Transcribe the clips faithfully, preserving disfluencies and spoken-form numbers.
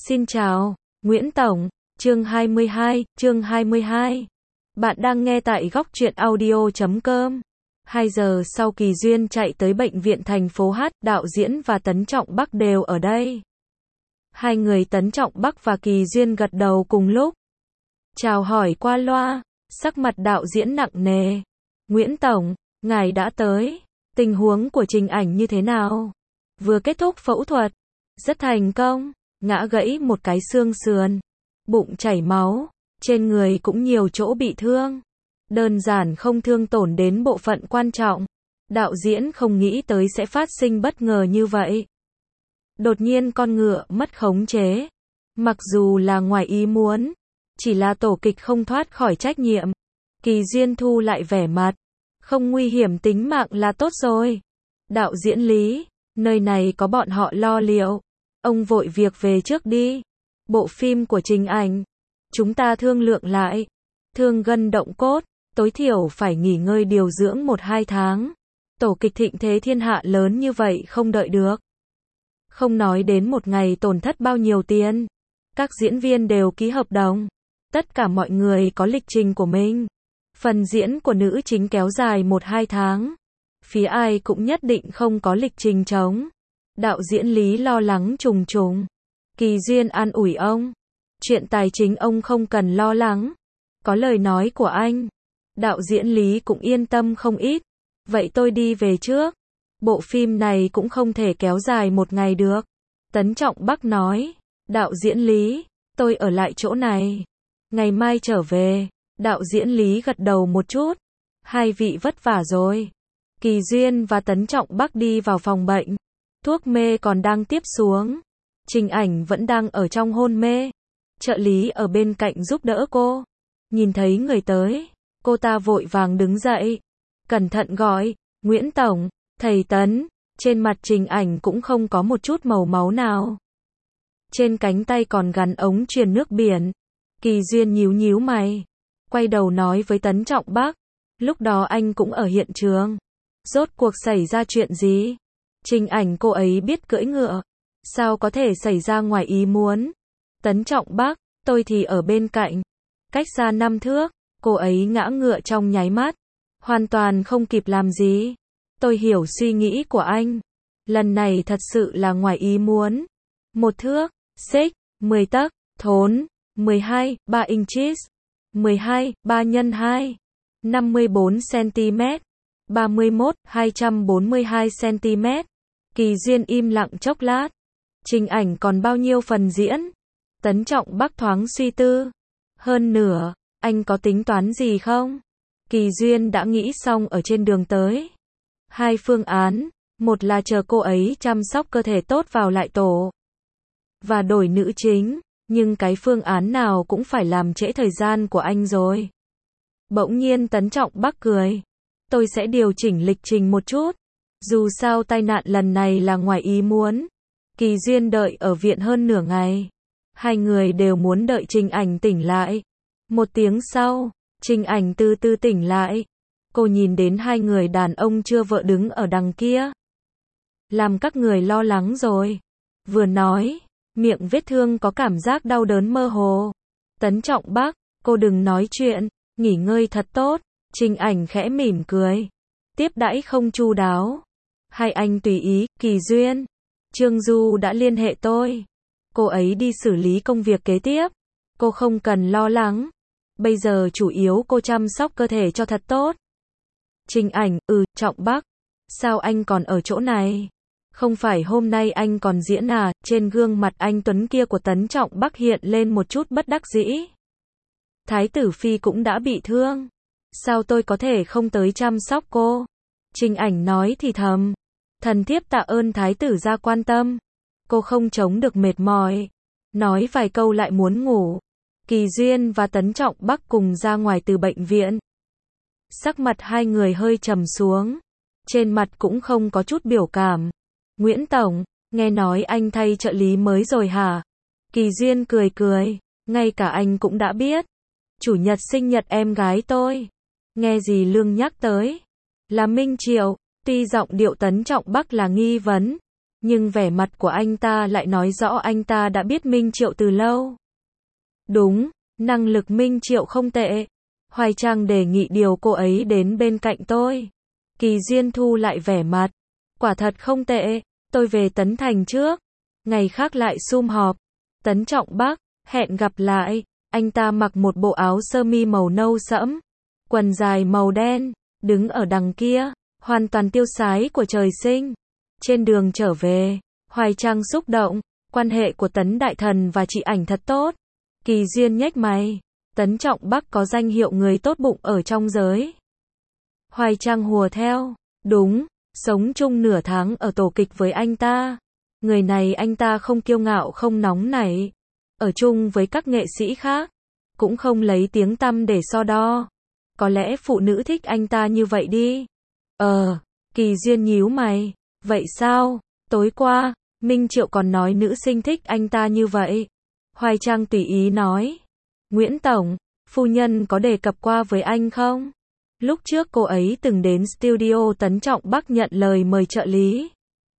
Xin chào, Nguyễn Tổng, chương hai mươi hai, chương hai mươi hai. Bạn đang nghe tại góc truyện audio chấm com. hai giờ sau Kỳ Duyên chạy tới bệnh viện thành phố H, đạo diễn và Tấn Trọng Bắc đều ở đây. Hai người Tấn Trọng Bắc và Kỳ Duyên gật đầu cùng lúc. Chào hỏi qua loa, sắc mặt đạo diễn nặng nề. Nguyễn Tổng, ngài đã tới. Tình huống của Trình Ảnh như thế nào? Vừa kết thúc phẫu thuật. Rất thành công. Ngã gãy một cái xương sườn. Bụng chảy máu. Trên người cũng nhiều chỗ bị thương. Đơn giản không thương tổn đến bộ phận quan trọng. Đạo diễn không nghĩ tới sẽ phát sinh bất ngờ như vậy. Đột nhiên con ngựa mất khống chế. Mặc dù là ngoài ý muốn. Chỉ là tổ kịch không thoát khỏi trách nhiệm. Kỳ Duyên thu lại vẻ mặt. Không nguy hiểm tính mạng là tốt rồi. Đạo diễn Lý, nơi này có bọn họ lo liệu. Ông vội việc về trước đi. Bộ phim của Trình Ảnh. Chúng ta thương lượng lại. Thương gân động cốt, tối thiểu phải nghỉ ngơi điều dưỡng một hai tháng. Tổ kịch thịnh thế thiên hạ lớn như vậy không đợi được. Không nói đến một ngày tổn thất bao nhiêu tiền. Các diễn viên đều ký hợp đồng. Tất cả mọi người có lịch trình của mình. Phần diễn của nữ chính kéo dài một hai tháng. Phía ai cũng nhất định không có lịch trình trống. Đạo diễn Lý lo lắng trùng trùng. Kỳ Duyên an ủi ông. Chuyện tài chính ông không cần lo lắng. Có lời nói của anh. Đạo diễn Lý cũng yên tâm không ít. Vậy tôi đi về trước. Bộ phim này cũng không thể kéo dài một ngày được. Tấn Trọng Bắc nói. Đạo diễn Lý, tôi ở lại chỗ này. Ngày mai trở về. Đạo diễn Lý gật đầu một chút. Hai vị vất vả rồi. Kỳ Duyên và Tấn Trọng Bắc đi vào phòng bệnh. Thuốc mê còn đang tiếp xuống. Trình Ảnh vẫn đang ở trong hôn mê. Trợ lý ở bên cạnh giúp đỡ cô. Nhìn thấy người tới, cô ta vội vàng đứng dậy. Cẩn thận gọi, Nguyễn Tổng, thầy Tấn. Trên mặt Trình Ảnh cũng không có một chút màu máu nào. Trên cánh tay còn gắn ống truyền nước biển. Kỳ Duyên nhíu nhíu mày. Quay đầu nói với Tấn Trọng Bắc. Lúc đó anh cũng ở hiện trường. Rốt cuộc xảy ra chuyện gì? Trình Ảnh cô ấy biết cưỡi ngựa. Sao có thể xảy ra ngoài ý muốn? Tấn Trọng Bắc, tôi thì ở bên cạnh. Cách xa năm thước, cô ấy ngã ngựa trong nháy mắt. Hoàn toàn không kịp làm gì. Tôi hiểu suy nghĩ của anh. Lần này thật sự là ngoài ý muốn. Một thước, xích, mười tấc, thốn, mười hai, ba inches. mười hai, ba nhân hai. năm mươi bốn xăng-ti-mét. ba mươi mốt, hai trăm bốn mươi hai xăng-ti-mét. Kỳ Duyên im lặng chốc lát. Trình Ảnh còn bao nhiêu phần diễn? Tấn Trọng Bắc thoáng suy tư. Hơn nửa, anh có tính toán gì không? Kỳ Duyên đã nghĩ xong ở trên đường tới. Hai phương án, một là chờ cô ấy chăm sóc cơ thể tốt vào lại tổ. Và đổi nữ chính, nhưng cái phương án nào cũng phải làm trễ thời gian của anh rồi. Bỗng nhiên Tấn Trọng Bắc cười. Tôi sẽ điều chỉnh lịch trình một chút. Dù sao tai nạn lần này là ngoài ý muốn. Kỳ Duyên đợi ở viện hơn nửa ngày. Hai người đều muốn đợi Trình Ảnh tỉnh lại. Một tiếng sau, Trình Ảnh từ từ tỉnh lại. Cô nhìn đến hai người đàn ông chưa vợ đứng ở đằng kia. Làm các người lo lắng rồi. Vừa nói, miệng vết thương có cảm giác đau đớn mơ hồ. Tấn Trọng Bắc, cô đừng nói chuyện, nghỉ ngơi thật tốt. Trình Ảnh khẽ mỉm cười. Tiếp đãi không chu đáo. Hai anh tùy ý. Kỳ Duyên, Trương Du đã liên hệ tôi. Cô ấy đi xử lý công việc kế tiếp. Cô không cần lo lắng. Bây giờ chủ yếu cô chăm sóc cơ thể cho thật tốt. Trình Ảnh, ừ, Trọng Bắc. Sao anh còn ở chỗ này? Không phải hôm nay anh còn diễn à? Trên gương mặt anh tuấn kia của Tấn Trọng Bắc hiện lên một chút bất đắc dĩ. Thái tử Phi cũng đã bị thương. Sao tôi có thể không tới chăm sóc cô? Trình Ảnh nói thì thầm. Thần thiếp tạ ơn thái tử ra quan tâm. Cô không chống được mệt mỏi. Nói vài câu lại muốn ngủ. Kỳ Duyên và Tấn Trọng Bắc cùng ra ngoài từ bệnh viện. Sắc mặt hai người hơi trầm xuống. Trên mặt cũng không có chút biểu cảm. Nguyễn Tổng, nghe nói anh thay trợ lý mới rồi hả? Kỳ Duyên cười cười. Ngay cả anh cũng đã biết. Chủ nhật sinh nhật em gái tôi. Nghe gì Lương nhắc tới? Là Minh Triệu. Tuy giọng điệu Tấn Trọng Bắc là nghi vấn. Nhưng vẻ mặt của anh ta lại nói rõ anh ta đã biết Minh Triệu từ lâu. Đúng, năng lực Minh Triệu không tệ. Hoài Trang đề nghị điều cô ấy đến bên cạnh tôi. Kỳ Duyên thu lại vẻ mặt. Quả thật không tệ, tôi về Tấn Thành trước. Ngày khác lại sum họp. Tấn Trọng Bắc, hẹn gặp lại. Anh ta mặc một bộ áo sơ mi màu nâu sẫm, quần dài màu đen, đứng ở đằng kia, hoàn toàn tiêu sái của trời sinh. Trên đường trở về, Hoài Trang xúc động, quan hệ của Tấn Đại Thần và chị ảnh thật tốt. Kỳ Duyên nhếch mày, Tấn Trọng Bắc có danh hiệu người tốt bụng ở trong giới. Hoài Trang hùa theo, đúng, sống chung nửa tháng ở tổ kịch với anh ta. Người này anh ta không kiêu ngạo không nóng nảy. Ở chung với các nghệ sĩ khác, cũng không lấy tiếng tăm để so đo. Có lẽ phụ nữ thích anh ta như vậy đi. Ờ, Kỳ Duyên nhíu mày. Vậy sao? Tối qua, Minh Triệu còn nói nữ sinh thích anh ta như vậy. Hoài Trang tùy ý nói. Nguyễn Tổng, phu nhân có đề cập qua với anh không? Lúc trước cô ấy từng đến studio Tấn Trọng Bắc nhận lời mời trợ lý.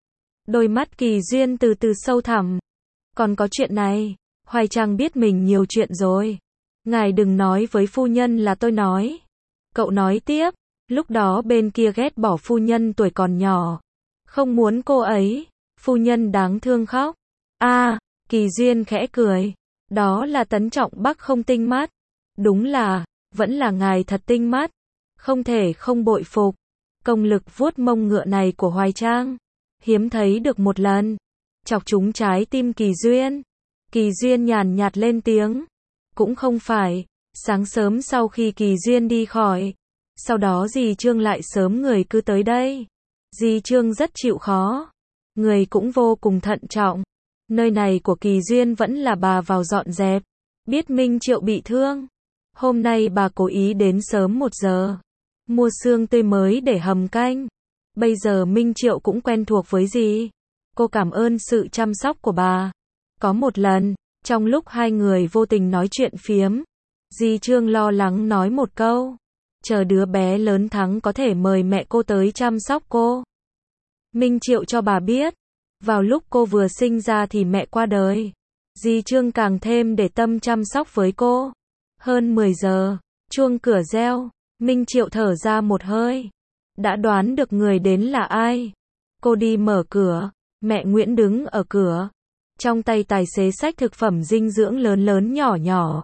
Đôi mắt Kỳ Duyên từ từ sâu thẳm. Còn có chuyện này, Hoài Trang biết mình nhiều chuyện rồi. Ngài đừng nói với phu nhân là tôi nói. Cậu nói tiếp, lúc đó bên kia ghét bỏ phu nhân tuổi còn nhỏ. Không muốn cô ấy, phu nhân đáng thương khóc. À, Kỳ Duyên khẽ cười. Đó là Tấn Trọng Bắc không tinh mắt. Đúng là, vẫn là ngài thật tinh mắt. Không thể không bội phục. Công lực vuốt mông ngựa này của Hoài Trang. Hiếm thấy được một lần. Chọc trúng trái tim Kỳ Duyên. Kỳ Duyên nhàn nhạt lên tiếng. Cũng không phải. Sáng sớm sau khi Kỳ Duyên đi khỏi. Sau đó dì Trương lại sớm người cứ tới đây. Dì Trương rất chịu khó. Người cũng vô cùng thận trọng. Nơi này của Kỳ Duyên vẫn là bà vào dọn dẹp. Biết Minh Triệu bị thương. Hôm nay bà cố ý đến sớm một giờ. Mua xương tươi mới để hầm canh. Bây giờ Minh Triệu cũng quen thuộc với dì. Cô cảm ơn sự chăm sóc của bà. Có một lần, trong lúc hai người vô tình nói chuyện phiếm, dì Trương lo lắng nói một câu. Chờ đứa bé lớn thắng có thể mời mẹ cô tới chăm sóc cô. Minh Triệu cho bà biết. Vào lúc cô vừa sinh ra thì mẹ qua đời. Dì Trương càng thêm để tâm chăm sóc với cô. Hơn mười giờ, chuông cửa reo. Minh Triệu thở ra một hơi. Đã đoán được người đến là ai. Cô đi mở cửa. Mẹ Nguyễn đứng ở cửa. Trong tay tài xế xách thực phẩm dinh dưỡng lớn lớn nhỏ nhỏ.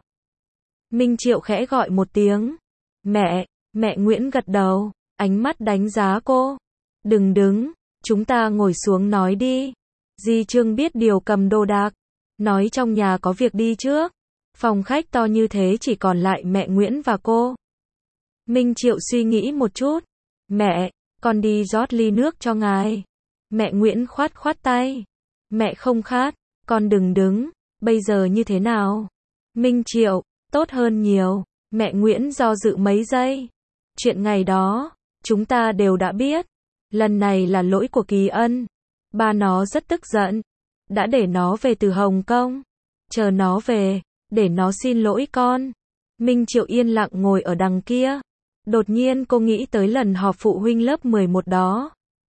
Minh Triệu khẽ gọi một tiếng. Mẹ, mẹ Nguyễn gật đầu. Ánh mắt đánh giá cô. Đừng đứng, chúng ta ngồi xuống nói đi. Dì Trương biết điều cầm đồ đạc. Nói trong nhà có việc đi trước. Phòng khách to như thế chỉ còn lại mẹ Nguyễn và cô. Minh Triệu suy nghĩ một chút. Mẹ, con đi rót ly nước cho ngài. Mẹ Nguyễn khoát khoát tay. Mẹ không khát, con đừng đứng. Bây giờ như thế nào? Minh Triệu, tốt hơn nhiều. Mẹ Nguyễn do dự mấy giây. Chuyện ngày đó, chúng ta đều đã biết. Lần này là lỗi của Kỳ Ân. Ba nó rất tức giận. Đã để nó về từ Hồng Kông. Chờ nó về, để nó xin lỗi con. Minh Triệu yên lặng ngồi ở đằng kia. Đột nhiên cô nghĩ tới lần họp phụ huynh lớp mười một đó.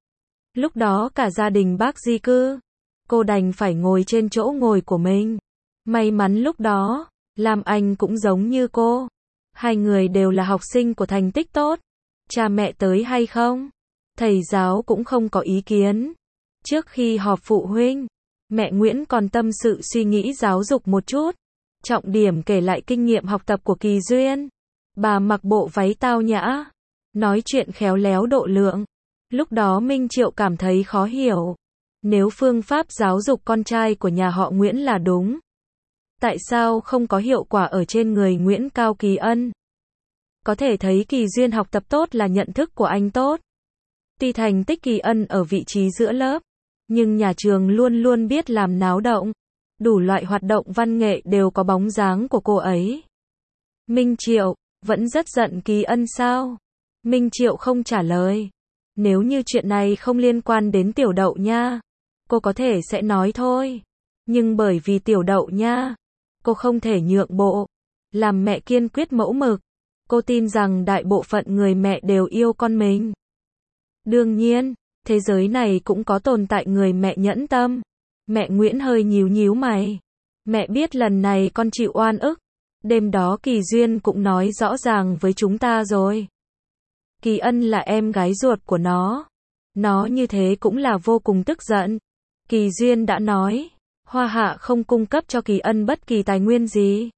Lúc đó cả gia đình bác di cư. Cô đành phải ngồi trên chỗ ngồi của mình. May mắn lúc đó, Lam Anh cũng giống như cô. Hai người đều là học sinh của thành tích tốt. Cha mẹ tới hay không? Thầy giáo cũng không có ý kiến. Trước khi họp phụ huynh, mẹ Nguyễn còn tâm sự suy nghĩ giáo dục một chút. Trọng điểm kể lại kinh nghiệm học tập của Kỳ Duyên. Bà mặc bộ váy tao nhã. Nói chuyện khéo léo độ lượng. Lúc đó Minh Triệu cảm thấy khó hiểu. Nếu phương pháp giáo dục con trai của nhà họ Nguyễn là đúng, tại sao không có hiệu quả ở trên người Nguyễn Cao Kỳ Ân? Có thể thấy Kỳ Duyên học tập tốt là nhận thức của anh tốt. Tuy thành tích Kỳ Ân ở vị trí giữa lớp, nhưng nhà trường luôn luôn biết làm náo động. Đủ loại hoạt động văn nghệ đều có bóng dáng của cô ấy. Minh Triệu, vẫn rất giận Kỳ Ân sao? Minh Triệu không trả lời. Nếu như chuyện này không liên quan đến Tiểu Đậu nha, cô có thể sẽ nói thôi. Nhưng bởi vì Tiểu Đậu nha, cô không thể nhượng bộ. Làm mẹ kiên quyết mẫu mực. Cô tin rằng đại bộ phận người mẹ đều yêu con mình. Đương nhiên, Thế giới này cũng có tồn tại người mẹ nhẫn tâm. Mẹ Nguyễn hơi nhíu nhíu mày. Mẹ biết lần này con chịu oan ức. Đêm đó Kỳ Duyên cũng nói rõ ràng với chúng ta rồi. Kỳ Ân là em gái ruột của nó. Nó như thế cũng là vô cùng tức giận. Kỳ Duyên đã nói, Hoa Hạ không cung cấp cho Kỳ Ân bất kỳ tài nguyên gì.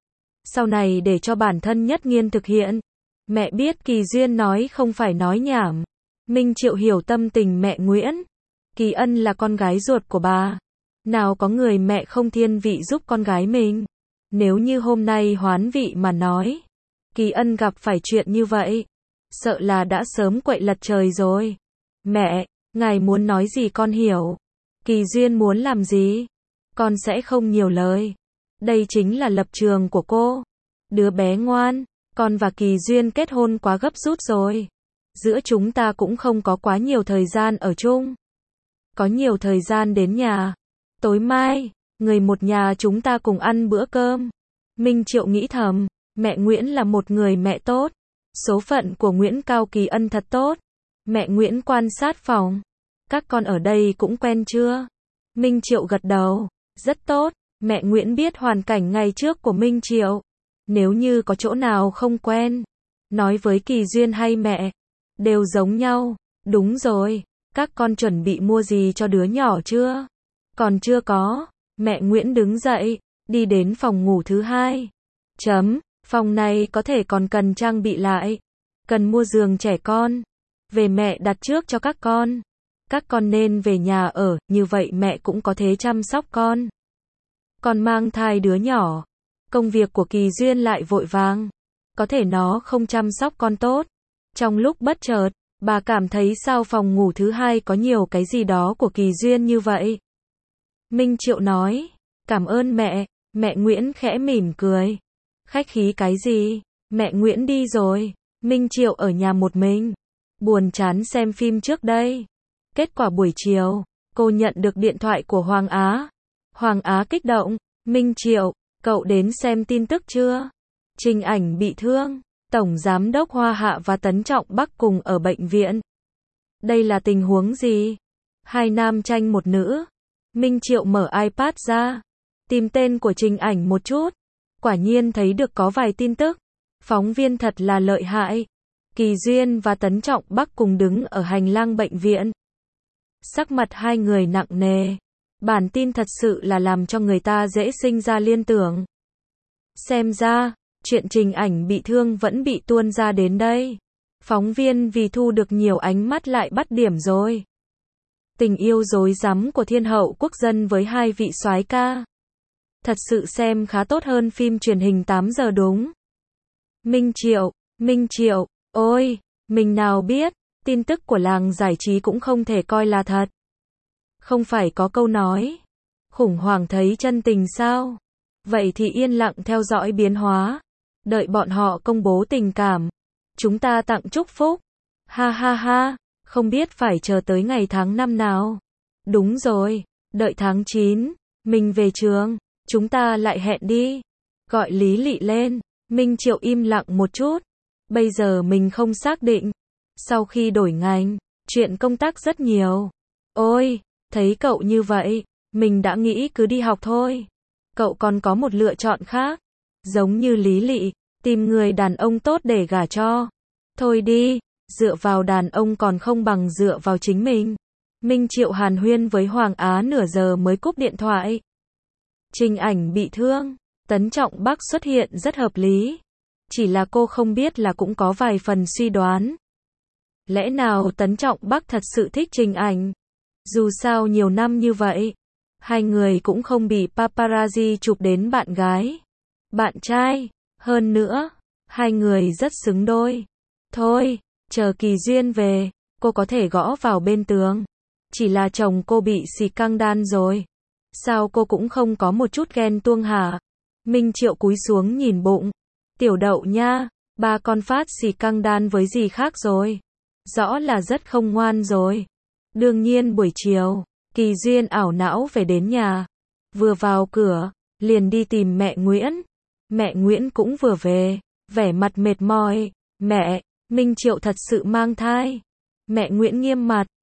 Sau này để cho bản thân Nhất Nghiên thực hiện. Mẹ biết Kỳ Duyên nói không phải nói nhảm. Minh Triệu hiểu tâm tình mẹ Nguyễn. Kỳ Ân là con gái ruột của bà. Nào có người mẹ không thiên vị giúp con gái mình. Nếu như hôm nay hoán vị mà nói, Kỳ Ân gặp phải chuyện như vậy, sợ là đã sớm quậy lật trời rồi. Mẹ, ngài muốn nói gì con hiểu. Kỳ Duyên muốn làm gì? Con sẽ không nhiều lời. Đây chính là lập trường của cô. Đứa bé ngoan, con và Kỳ Duyên kết hôn quá gấp rút rồi. Giữa chúng ta cũng không có quá nhiều thời gian ở chung. Có nhiều thời gian đến nhà. Tối mai, người một nhà chúng ta cùng ăn bữa cơm. Minh Triệu nghĩ thầm, mẹ Nguyễn là một người mẹ tốt. Số phận của Nguyễn Cao Kỳ Ân thật tốt. Mẹ Nguyễn quan sát phòng. Các con ở đây cũng quen chưa? Minh Triệu gật đầu. Rất tốt. Mẹ Nguyễn biết hoàn cảnh ngày trước của Minh Triệu. Nếu như có chỗ nào không quen, nói với Kỳ Duyên hay mẹ. Đều giống nhau. Đúng rồi. Các con chuẩn bị mua gì cho đứa nhỏ chưa? Còn chưa có. Mẹ Nguyễn đứng dậy, đi đến phòng ngủ thứ hai. Chấm, phòng này có thể còn cần trang bị lại. Cần mua giường trẻ con. Về mẹ đặt trước cho các con. Các con nên về nhà ở, như vậy mẹ cũng có thể chăm sóc con. Con mang thai đứa nhỏ. Công việc của Kỳ Duyên lại vội vàng. Có thể nó không chăm sóc con tốt. Trong lúc bất chợt, bà cảm thấy sao phòng ngủ thứ hai có nhiều cái gì đó của Kỳ Duyên như vậy. Minh Triệu nói, cảm ơn mẹ. Mẹ Nguyễn khẽ mỉm cười. Khách khí cái gì? Mẹ Nguyễn đi rồi. Minh Triệu ở nhà một mình. Buồn chán xem phim trước đây. Kết quả buổi chiều, cô nhận được điện thoại của Hoàng Á. Hoàng Á kích động. Minh Triệu, cậu đến xem tin tức chưa? Trình Ảnh bị thương. Tổng Giám đốc Hoa Hạ và Tấn Trọng Bắc cùng ở bệnh viện. Đây là tình huống gì? Hai nam tranh một nữ. Minh Triệu mở iPad ra. Tìm tên của Trình Ảnh một chút. Quả nhiên thấy được có vài tin tức. Phóng viên thật là lợi hại. Kỳ Duyên và Tấn Trọng Bắc cùng đứng ở hành lang bệnh viện. Sắc mặt hai người nặng nề. Bản tin thật sự là làm cho người ta dễ sinh ra liên tưởng. Xem ra, chuyện Trình Ảnh bị thương vẫn bị tuôn ra đến đây. Phóng viên vì thu được nhiều ánh mắt lại bắt điểm rồi. Tình yêu rối rắm của thiên hậu quốc dân với hai vị soái ca. Thật sự xem khá tốt hơn phim truyền hình tám giờ đúng. Minh Triệu, Minh Triệu, ôi, mình nào biết, tin tức của làng giải trí cũng không thể coi là thật. Không phải có câu nói, khủng hoảng thấy chân tình sao? Vậy thì yên lặng theo dõi biến hóa. Đợi bọn họ công bố tình cảm. Chúng ta tặng chúc phúc. Ha ha ha, không biết phải chờ tới ngày tháng năm nào. Đúng rồi, đợi tháng chín, mình về trường, chúng ta lại hẹn đi. Gọi Lý Lị lên. Minh Triệu im lặng một chút. Bây giờ mình không xác định. Sau khi đổi ngành, chuyện công tác rất nhiều. Ôi, thấy cậu như vậy, mình đã nghĩ cứ đi học thôi. Cậu còn có một lựa chọn khác. Giống như Lý Lị, tìm người đàn ông tốt để gả cho. Thôi đi, dựa vào đàn ông còn không bằng dựa vào chính mình. Minh Triệu hàn huyên với Hoàng Á nửa giờ mới cúp điện thoại. Trình Ảnh bị thương. Tấn Trọng Bắc xuất hiện rất hợp lý. Chỉ là cô không biết là cũng có vài phần suy đoán. Lẽ nào Tấn Trọng Bắc thật sự thích Trình Ảnh? Dù sao nhiều năm như vậy, hai người cũng không bị paparazzi chụp đến bạn gái, bạn trai. Hơn nữa, hai người rất xứng đôi. Thôi, chờ Kỳ Duyên về, cô có thể gõ vào bên tường. Chỉ là chồng cô bị xì căng đan rồi. Sao cô cũng không có một chút ghen tuông hả? Minh Triệu cúi xuống nhìn bụng. Tiểu Đậu nha, ba con phát xì căng đan với gì khác rồi. Rõ là rất không ngoan rồi. Đương nhiên buổi chiều, Kỳ Duyên ảo não về đến nhà. Vừa vào cửa, liền đi tìm mẹ Nguyễn. Mẹ Nguyễn cũng vừa về, vẻ mặt mệt mỏi. Mẹ, Minh Triệu thật sự mang thai. Mẹ Nguyễn nghiêm mặt,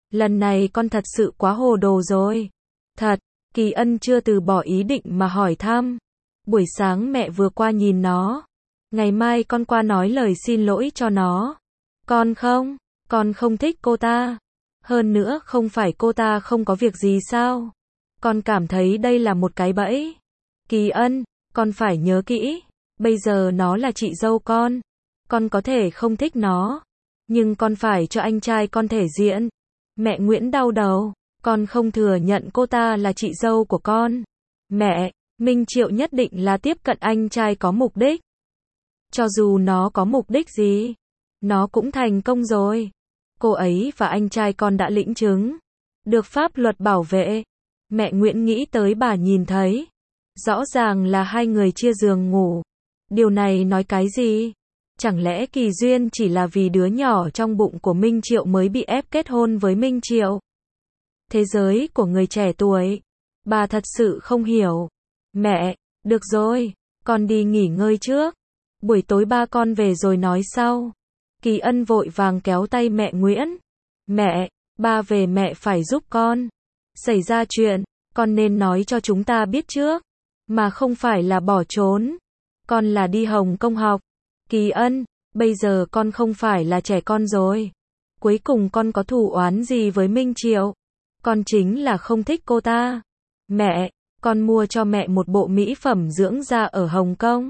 Lần này con thật sự quá hồ đồ rồi. Thật, Kỳ Ân chưa từ bỏ ý định mà hỏi thăm. Buổi sáng mẹ vừa qua nhìn nó. Ngày mai con qua nói lời xin lỗi cho nó. Con không, con không thích cô ta. Hơn nữa không phải cô ta không có việc gì sao? Con cảm thấy đây là một cái bẫy. Kỳ Ân, con phải nhớ kỹ. Bây giờ nó là chị dâu con. Con có thể không thích nó. Nhưng con phải cho anh trai con thể diện. Mẹ Nguyễn đau đầu. Con không thừa nhận cô ta là chị dâu của con. Mẹ, Minh Triệu nhất định là tiếp cận anh trai có mục đích. Cho dù nó có mục đích gì, nó cũng thành công rồi. Cô ấy và anh trai con đã lĩnh chứng. Được pháp luật bảo vệ. Mẹ Nguyễn nghĩ tới bà nhìn thấy. Rõ ràng là hai người chia giường ngủ. Điều này nói cái gì? Chẳng lẽ Kỳ Duyên chỉ là vì đứa nhỏ trong bụng của Minh Triệu mới bị ép kết hôn với Minh Triệu? Thế giới của người trẻ tuổi. Bà thật sự không hiểu. Mẹ, được rồi, con đi nghỉ ngơi trước. Buổi tối ba con về rồi nói sau. Kỳ Ân vội vàng kéo tay mẹ Nguyễn. Mẹ, ba về mẹ phải giúp con. Xảy ra chuyện, con nên nói cho chúng ta biết trước. Mà không phải là bỏ trốn. Con là đi Hồng Kông học. Kỳ Ân, bây giờ con không phải là trẻ con rồi. Cuối cùng con có thù oán gì với Minh Triệu? Con chính là không thích cô ta. Mẹ, con mua cho mẹ một bộ mỹ phẩm dưỡng da ở Hồng Kông.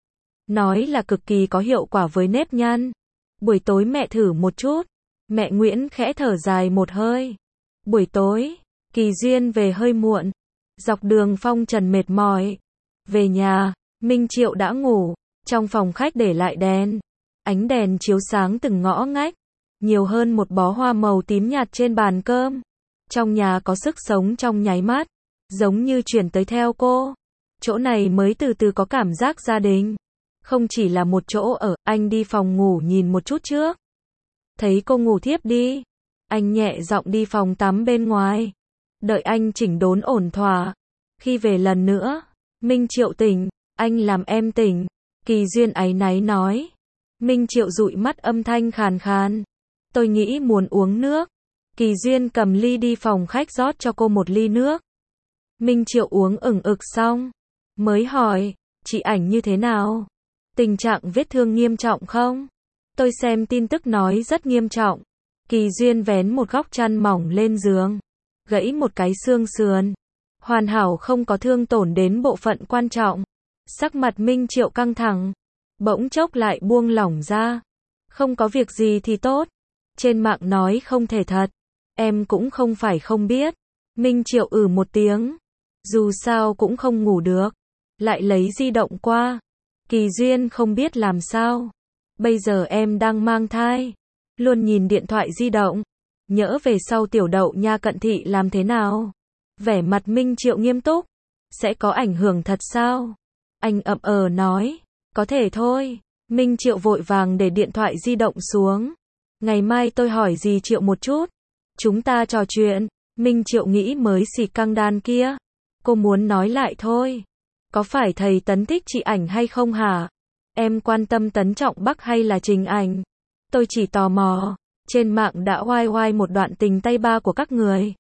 Nói là cực kỳ có hiệu quả với nếp nhăn. Buổi tối mẹ thử một chút. Mẹ Nguyễn khẽ thở dài một hơi. Buổi tối, Kỳ Duyên về hơi muộn. Dọc đường phong trần mệt mỏi. Về nhà, Minh Triệu đã ngủ. Trong phòng khách để lại đèn. Ánh đèn chiếu sáng từng ngõ ngách. Nhiều hơn một bó hoa màu tím nhạt trên bàn cơm. Trong nhà có sức sống trong nháy mắt. Giống như chuyển tới theo cô. Chỗ này mới từ từ có cảm giác gia đình. Không chỉ là một chỗ ở, anh đi phòng ngủ nhìn một chút trước. Thấy cô ngủ thiếp đi. Anh nhẹ giọng đi phòng tắm bên ngoài. Đợi anh chỉnh đốn ổn thỏa. Khi về lần nữa, Minh Triệu tỉnh, anh làm em tỉnh. Kỳ Duyên áy náy nói. Minh Triệu dụi mắt âm thanh khàn khàn. Tôi nghĩ muốn uống nước. Kỳ Duyên cầm ly đi phòng khách rót cho cô một ly nước. Minh Triệu uống ửng ực xong. Mới hỏi, chị Ảnh như thế nào? Tình trạng vết thương nghiêm trọng không? Tôi xem tin tức nói rất nghiêm trọng. Kỳ Duyên vén một góc chăn mỏng lên giường. Gãy một cái xương sườn. Hoàn hảo không có thương tổn đến bộ phận quan trọng. Sắc mặt Minh Triệu căng thẳng. Bỗng chốc lại buông lỏng ra. Không có việc gì thì tốt. Trên mạng nói không thể thật. Em cũng không phải không biết. Minh Triệu ừ một tiếng. Dù sao cũng không ngủ được. Lại lấy di động qua. Kỳ Duyên không biết làm sao. Bây giờ em đang mang thai. Luôn nhìn điện thoại di động. Nhỡ về sau tiểu đậu nha cận thị làm thế nào? Vẻ mặt Minh Triệu nghiêm túc. Sẽ có ảnh hưởng thật sao? Anh ậm ờ nói. Có thể thôi. Minh Triệu vội vàng để điện thoại di động xuống. Ngày mai tôi hỏi dì Triệu một chút. Chúng ta trò chuyện. Minh Triệu nghĩ mới xì căng đan kia. Cô muốn nói lại thôi. Có phải thầy Tấn thích chị Ảnh hay không hả? Em quan tâm Tấn Trọng Bắc hay là Trình Ảnh? Tôi chỉ tò mò. Trên mạng đã oai oai một đoạn tình tay ba của các người.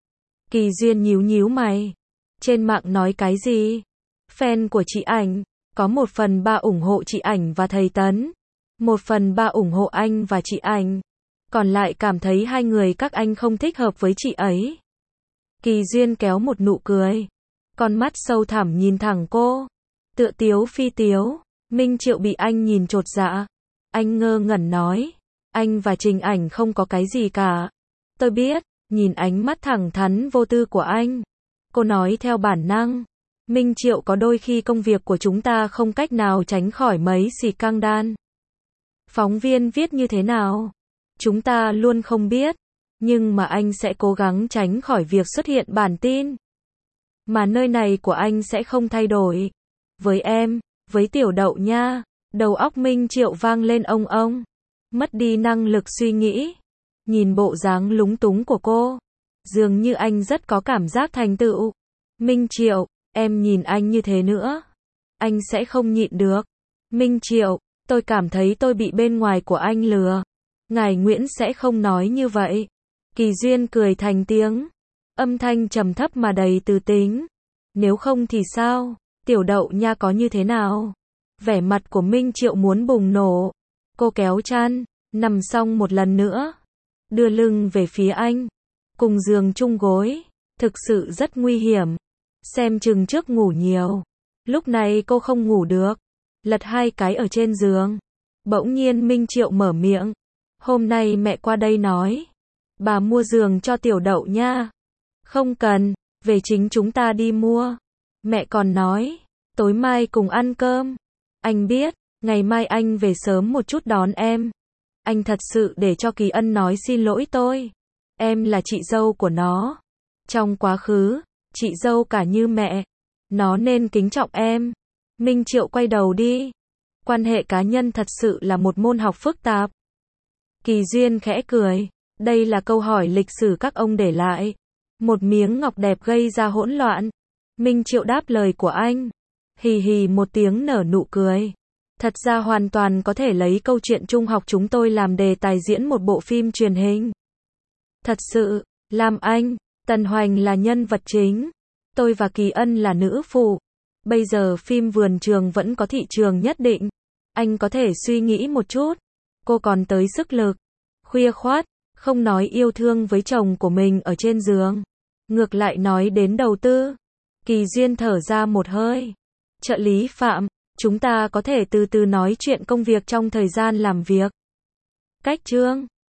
Kỳ Duyên nhíu nhíu mày. Trên mạng nói cái gì? Fan của chị Ảnh. Có một phần ba ủng hộ chị Ảnh và thầy Tấn. Một phần ba ủng hộ anh và chị Ảnh. Còn lại cảm thấy hai người các anh không thích hợp với chị ấy. Kỳ Duyên kéo một nụ cười. Con mắt sâu thẳm nhìn thẳng cô. Tựa tiếu phi tiếu. Minh Triệu bị anh nhìn chột dạ. Anh ngơ ngẩn nói. Anh và Trình Ảnh không có cái gì cả. Tôi biết. Nhìn ánh mắt thẳng thắn vô tư của anh. Cô nói theo bản năng. Minh Triệu có đôi khi công việc của chúng ta không cách nào tránh khỏi mấy xì căng đan. Phóng viên viết như thế nào? Chúng ta luôn không biết. Nhưng mà anh sẽ cố gắng tránh khỏi việc xuất hiện bản tin. Mà nơi này của anh sẽ không thay đổi. Với em, với tiểu đậu nha. Đầu óc Minh Triệu vang lên ông ông. Mất đi năng lực suy nghĩ. Nhìn bộ dáng lúng túng của cô. Dường như anh rất có cảm giác thành tựu. Minh Triệu, em nhìn anh như thế nữa. Anh sẽ không nhịn được. Minh Triệu, tôi cảm thấy tôi bị bên ngoài của anh lừa. Ngài Nguyễn sẽ không nói như vậy. Kỳ Duyên cười thành tiếng, âm thanh trầm thấp mà đầy từ tính. Nếu không thì sao? Tiểu Đậu Nha có như thế nào? Vẻ mặt của Minh Triệu muốn bùng nổ. Cô kéo chăn, nằm xong một lần nữa, đưa lưng về phía anh, cùng giường chung gối, thực sự rất nguy hiểm. Xem chừng trước ngủ nhiều. Lúc này cô không ngủ được, lật hai cái ở trên giường. Bỗng nhiên Minh Triệu mở miệng, hôm nay mẹ qua đây nói, bà mua giường cho Tiểu Đậu Nha. Không cần, về chính chúng ta đi mua. Mẹ còn nói, tối mai cùng ăn cơm. Anh biết, ngày mai anh về sớm một chút đón em. Anh thật sự để cho Kỳ Ân nói xin lỗi tôi. Em là chị dâu của nó. Trong quá khứ, chị dâu cả như mẹ. Nó nên kính trọng em. Minh Triệu quay đầu đi. Quan hệ cá nhân thật sự là một môn học phức tạp. Kỳ Duyên khẽ cười. Đây là câu hỏi lịch sử các ông để lại. Một miếng ngọc đẹp gây ra hỗn loạn. Minh Triệu đáp lời của anh. Hì hì một tiếng nở nụ cười. Thật ra hoàn toàn có thể lấy câu chuyện trung học chúng tôi làm đề tài diễn một bộ phim truyền hình. Thật sự, Lam Anh, Tần Hoành là nhân vật chính. Tôi và Kỳ Ân là nữ phụ. Bây giờ phim Vườn Trường vẫn có thị trường nhất định. Anh có thể suy nghĩ một chút. Cô còn tới sức lực. Khuya khoát, không nói yêu thương với chồng của mình ở trên giường. Ngược lại nói đến đầu tư. Kỳ Duyên thở ra một hơi. Trợ lý Phạm, chúng ta có thể từ từ nói chuyện công việc trong thời gian làm việc. Cách chương